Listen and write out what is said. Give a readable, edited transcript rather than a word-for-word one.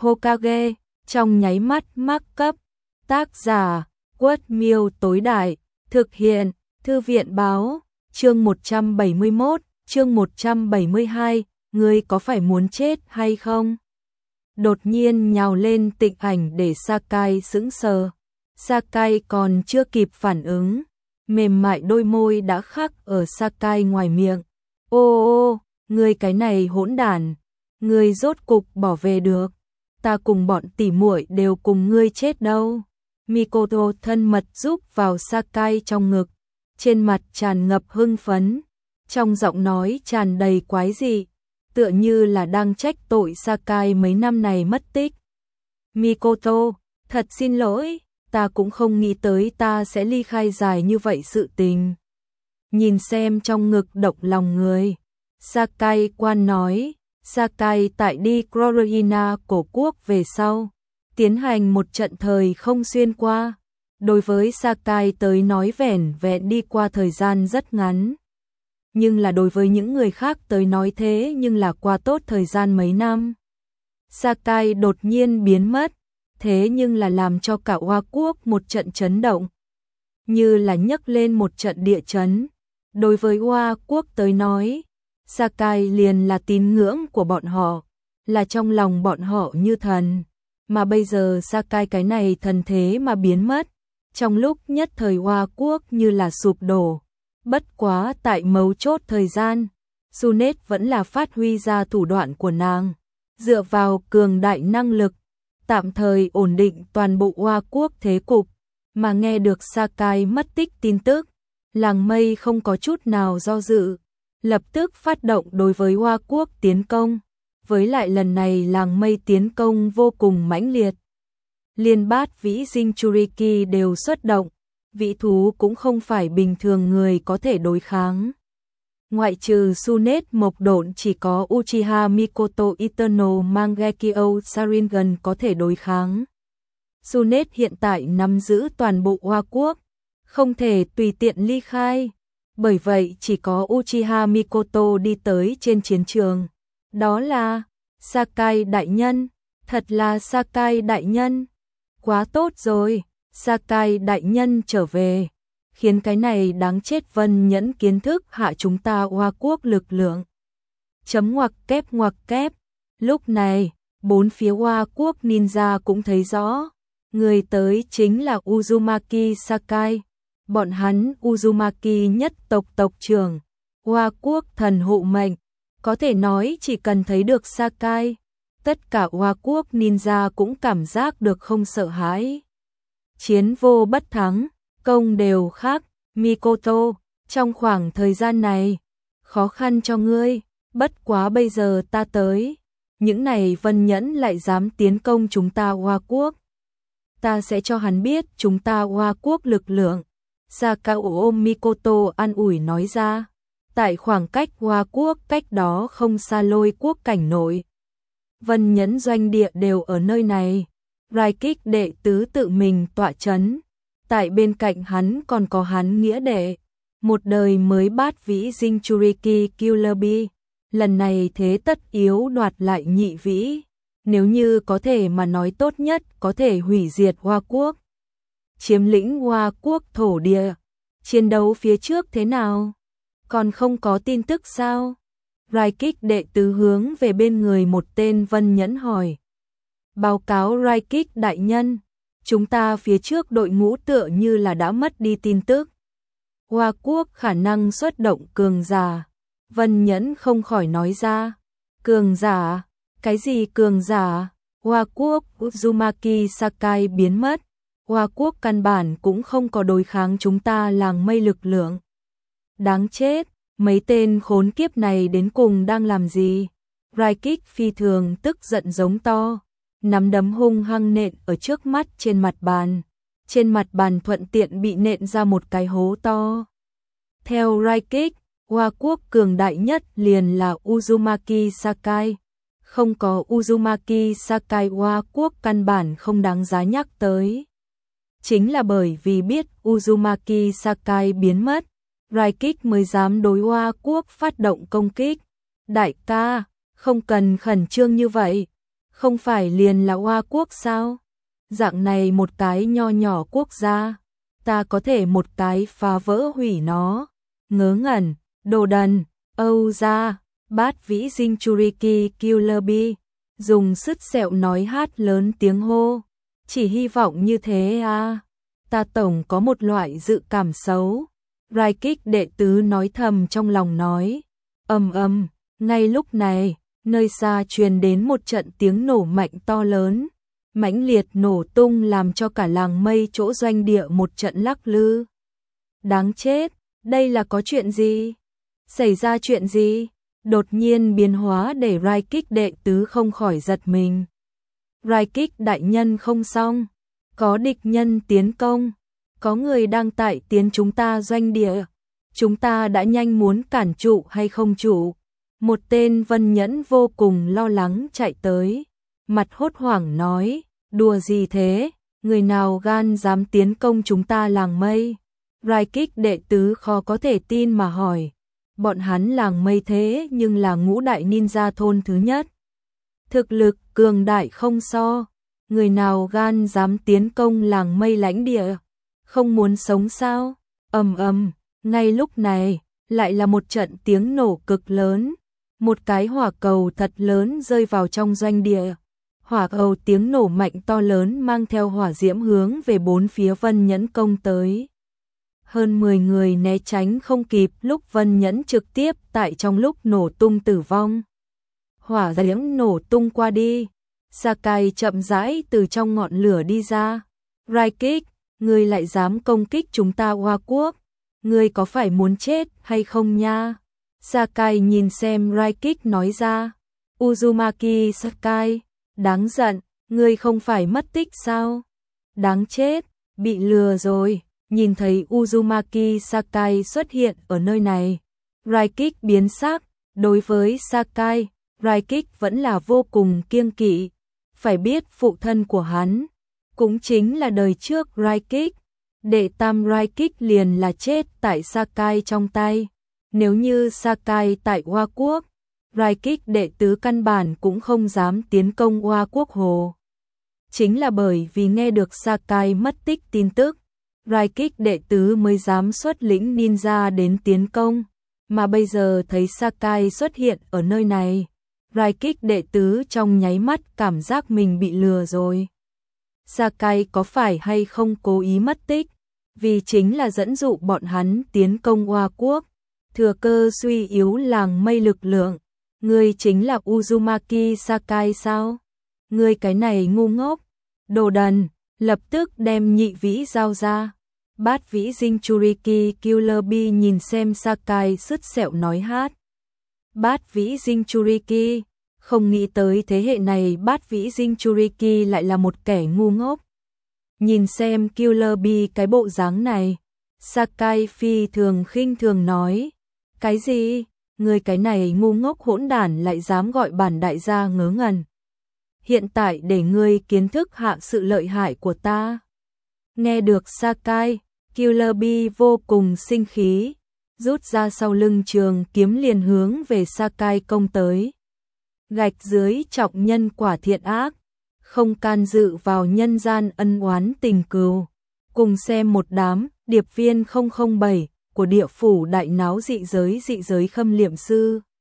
Hokage, trong nháy mắt mắc cấp. Tác giả, Quất Miêu tối đại, thực hiện, Thư viện báo, chương 171, chương 172, ngươi có phải muốn chết hay không? Đột nhiên nhào lên Tịnh Ảnh để Sakai sững sờ. Sakai còn chưa kịp phản ứng, mềm mại đôi môi đã khắc ở Sakai ngoài miệng. Ô, ngươi cái này hỗn đản, ngươi rốt cục bỏ về được. Ta cùng bọn tỉ muội đều cùng ngươi chết đâu. Mikoto thân mật giúp vào Sakai trong ngực, trên mặt tràn ngập hưng phấn, trong giọng nói tràn đầy quái dị, tựa như là đang trách tội Sakai mấy năm này mất tích. Mikoto, thật xin lỗi, ta cũng không nghĩ tới ta sẽ ly khai dài như vậy sự tình. Nhìn xem trong ngực động lòng người, Sakai quan nói. Sakai tại đi Crorina cổ quốc về sau, tiến hành một trận thời không xuyên qua. Đối với Sakai tới nói vẻn vẹn đi qua thời gian rất ngắn. Nhưng là đối với những người khác tới nói thế nhưng là qua tốt thời gian mấy năm. Sakai đột nhiên biến mất, thế nhưng là làm cho cả Hoa Quốc một trận chấn động. Như là nhấc lên một trận địa chấn. Đối với Hoa Quốc tới nói, Sakai liền là tín ngưỡng của bọn họ, là trong lòng bọn họ như thần. Mà bây giờ Sakai cái này thần thế mà biến mất, trong lúc nhất thời Hoa Quốc như là sụp đổ. Bất quá tại mấu chốt thời gian, Sunet vẫn là phát huy ra thủ đoạn của nàng, dựa vào cường đại năng lực, tạm thời ổn định toàn bộ Hoa Quốc thế cục. Mà nghe được Sakai mất tích tin tức, Làng Mây không có chút nào do dự, lập tức phát động đối với Hoa Quốc tiến công. Với lại lần này Làng Mây tiến công vô cùng mãnh liệt. Liên Bát Vĩ Jinchuriki đều xuất động, vĩ thú cũng không phải bình thường người có thể đối kháng. Ngoại trừ Sunet Mộc Độn, chỉ có Uchiha Mikoto Eternal Mangekyo Sharingan có thể đối kháng. Sunet hiện tại nắm giữ toàn bộ Hoa Quốc, không thể tùy tiện ly khai. Bởi vậy chỉ có Uchiha Mikoto đi tới trên chiến trường. Đó là Sakai đại nhân, thật là Sakai đại nhân. Quá tốt rồi, Sakai đại nhân trở về, khiến cái này đáng chết Vân Nhẫn kiến thức hạ chúng ta Hoa Quốc lực lượng. Chấm ngoặc kép. Lúc này, bốn phía Hoa Quốc ninja cũng thấy rõ, người tới chính là Uzumaki Sakai. Bọn hắn Uzumaki nhất tộc trưởng, Hoa Quốc thần hộ mệnh, có thể nói chỉ cần thấy được Sakai, tất cả Hoa Quốc ninja cũng cảm giác được không sợ hãi. Chiến vô bất thắng, công đều khác. Mikoto, trong khoảng thời gian này, khó khăn cho ngươi, bất quá bây giờ ta tới, những này Vân Nhẫn lại dám tiến công chúng ta Hoa Quốc. Ta sẽ cho hắn biết chúng ta Hoa Quốc lực lượng. Sakao ôm Mikoto an ủi nói ra, tại khoảng cách Hoa Quốc cách đó không xa Lôi Quốc cảnh nội. Vân Nhẫn doanh địa đều ở nơi này, Raikik đệ tứ tự mình tọa chấn, tại bên cạnh hắn còn có hắn nghĩa đệ, một đời mới Bát Vĩ Jinchuriki Killer Bee, lần này thế tất yếu đoạt lại nhị vĩ, nếu như có thể mà nói tốt nhất có thể hủy diệt Hoa Quốc. Chiếm lĩnh Hoa Quốc thổ địa, chiến đấu phía trước thế nào? Còn không có tin tức sao? Raikik đệ tứ hướng về bên người một tên Vân Nhẫn hỏi. Báo cáo Raikik đại nhân, chúng ta phía trước đội ngũ tựa như là đã mất đi tin tức. Hoa Quốc khả năng xuất động cường giả. Vân Nhẫn không khỏi nói ra. Cường giả? Cái gì cường giả? Hoa Quốc Uzumaki Sakai biến mất. Hoa Quốc căn bản cũng không có đối kháng chúng ta Làng Mây lực lượng. Đáng chết, mấy tên khốn kiếp này đến cùng đang làm gì? Raikik phi thường tức giận giống to, nắm đấm hung hăng nện ở trước mắt trên mặt bàn. Trên mặt bàn thuận tiện bị nện ra một cái hố to. Theo Raikik, Hoa Quốc cường đại nhất liền là Uzumaki Sakai. Không có Uzumaki Sakai Hoa Quốc căn bản không đáng giá nhắc tới. Chính là bởi vì biết Uzumaki Sakai biến mất, Raikik mới dám đối Hoa Quốc phát động công kích. Đại ca, không cần khẩn trương như vậy. Không phải liền là Hoa quốc sao? Dạng này một cái nho nhỏ quốc gia, ta có thể một cái phá vỡ hủy nó. Ngớ ngẩn, đồ đần, Âu gia, Bát Vĩ Dinh Churiki Killer Bee, dùng sứt sẹo nói hát lớn tiếng hô. Chỉ hy vọng như thế à? Ta tổng có một loại dự cảm xấu. Rai Kích đệ tứ nói thầm trong lòng nói. Ngay lúc này, nơi xa truyền đến một trận tiếng nổ mạnh to lớn, mãnh liệt nổ tung làm cho cả làng mây chỗ doanh địa một trận lắc lư. Đáng chết, đây là có chuyện gì? Xảy ra chuyện gì? Đột nhiên biến hóa để Rai Kích đệ tứ không khỏi giật mình. Rai Kích đại nhân không xong, có địch nhân tiến công, có người đang tại tiến chúng ta doanh địa, chúng ta đã nhanh muốn cản trụ hay không trụ. Một tên Vân Nhẫn vô cùng lo lắng chạy tới, mặt hốt hoảng nói, đùa gì thế, người nào gan dám tiến công chúng ta làng mây. Rai Kích đệ tứ khó có thể tin mà hỏi, bọn hắn làng mây thế nhưng là ngũ đại ninja thôn thứ nhất. Thực lực cường đại không so, người nào gan dám tiến công làng mây lãnh địa, không muốn sống sao? Ngay lúc này, lại là một trận tiếng nổ cực lớn. Một cái hỏa cầu thật lớn rơi vào trong doanh địa. Hỏa cầu tiếng nổ mạnh to lớn mang theo hỏa diễm hướng về bốn phía Vân Nhẫn công tới. Hơn 10 người né tránh không kịp lúc Vân Nhẫn trực tiếp tại trong lúc nổ tung tử vong. Hỏa diễm nổ tung qua đi. Sakai chậm rãi từ trong ngọn lửa đi ra. Rai Kích, ngươi lại dám công kích chúng ta Hoa quốc. Ngươi có phải muốn chết hay không nha? Sakai nhìn xem Rai Kích nói ra. Uzumaki Sakai, đáng giận, ngươi không phải mất tích sao? Đáng chết, bị lừa rồi. Nhìn thấy Uzumaki Sakai xuất hiện ở nơi này, Rai Kích biến sắc. Đối với Sakai, Rai Kích vẫn là vô cùng kiêng kỵ. Phải biết phụ thân của hắn cũng chính là đời trước Rai Kích. Đệ tam Rai Kích liền là chết tại Sakai trong tay. Nếu như Sakai tại Hoa quốc, Rai Kích đệ tứ căn bản cũng không dám tiến công Hoa quốc hồ. Chính là bởi vì nghe được Sakai mất tích tin tức, Rai Kích đệ tứ mới dám xuất lĩnh ninja đến tiến công. Mà bây giờ thấy Sakai xuất hiện ở nơi này, Rai Kích đệ tứ trong nháy mắt cảm giác mình bị lừa rồi. Sakai có phải hay không cố ý mất tích? Vì chính là dẫn dụ bọn hắn tiến công Hoa quốc, thừa cơ suy yếu làng mây lực lượng. Ngươi chính là Uzumaki Sakai sao? Ngươi cái này ngu ngốc, đồ đần, lập tức đem nhị vĩ giao ra. Bát Vĩ Dinh Churiki Killer Bee nhìn xem Sakai sứt sẹo nói hát. Bát Vĩ Dinh Churiki, không nghĩ tới thế hệ này Bát Vĩ Dinh Churiki lại là một kẻ ngu ngốc. Nhìn xem Killer Bee cái bộ dáng này, Sakai phi thường khinh thường nói, cái gì? Người cái này ngu ngốc hỗn đản lại dám gọi bản đại gia ngớ ngẩn. Hiện tại để ngươi kiến thức hạ sự lợi hại của ta. Nghe được Sakai, Killer Bee vô cùng sinh khí, rút ra sau lưng trường kiếm liền hướng về Sakai công tới. Gạch dưới trọng nhân quả thiện ác, không can dự vào nhân gian ân oán tình cừu. Cùng xem một đám điệp viên 007 của địa phủ đại náo dị giới khâm liệm sư.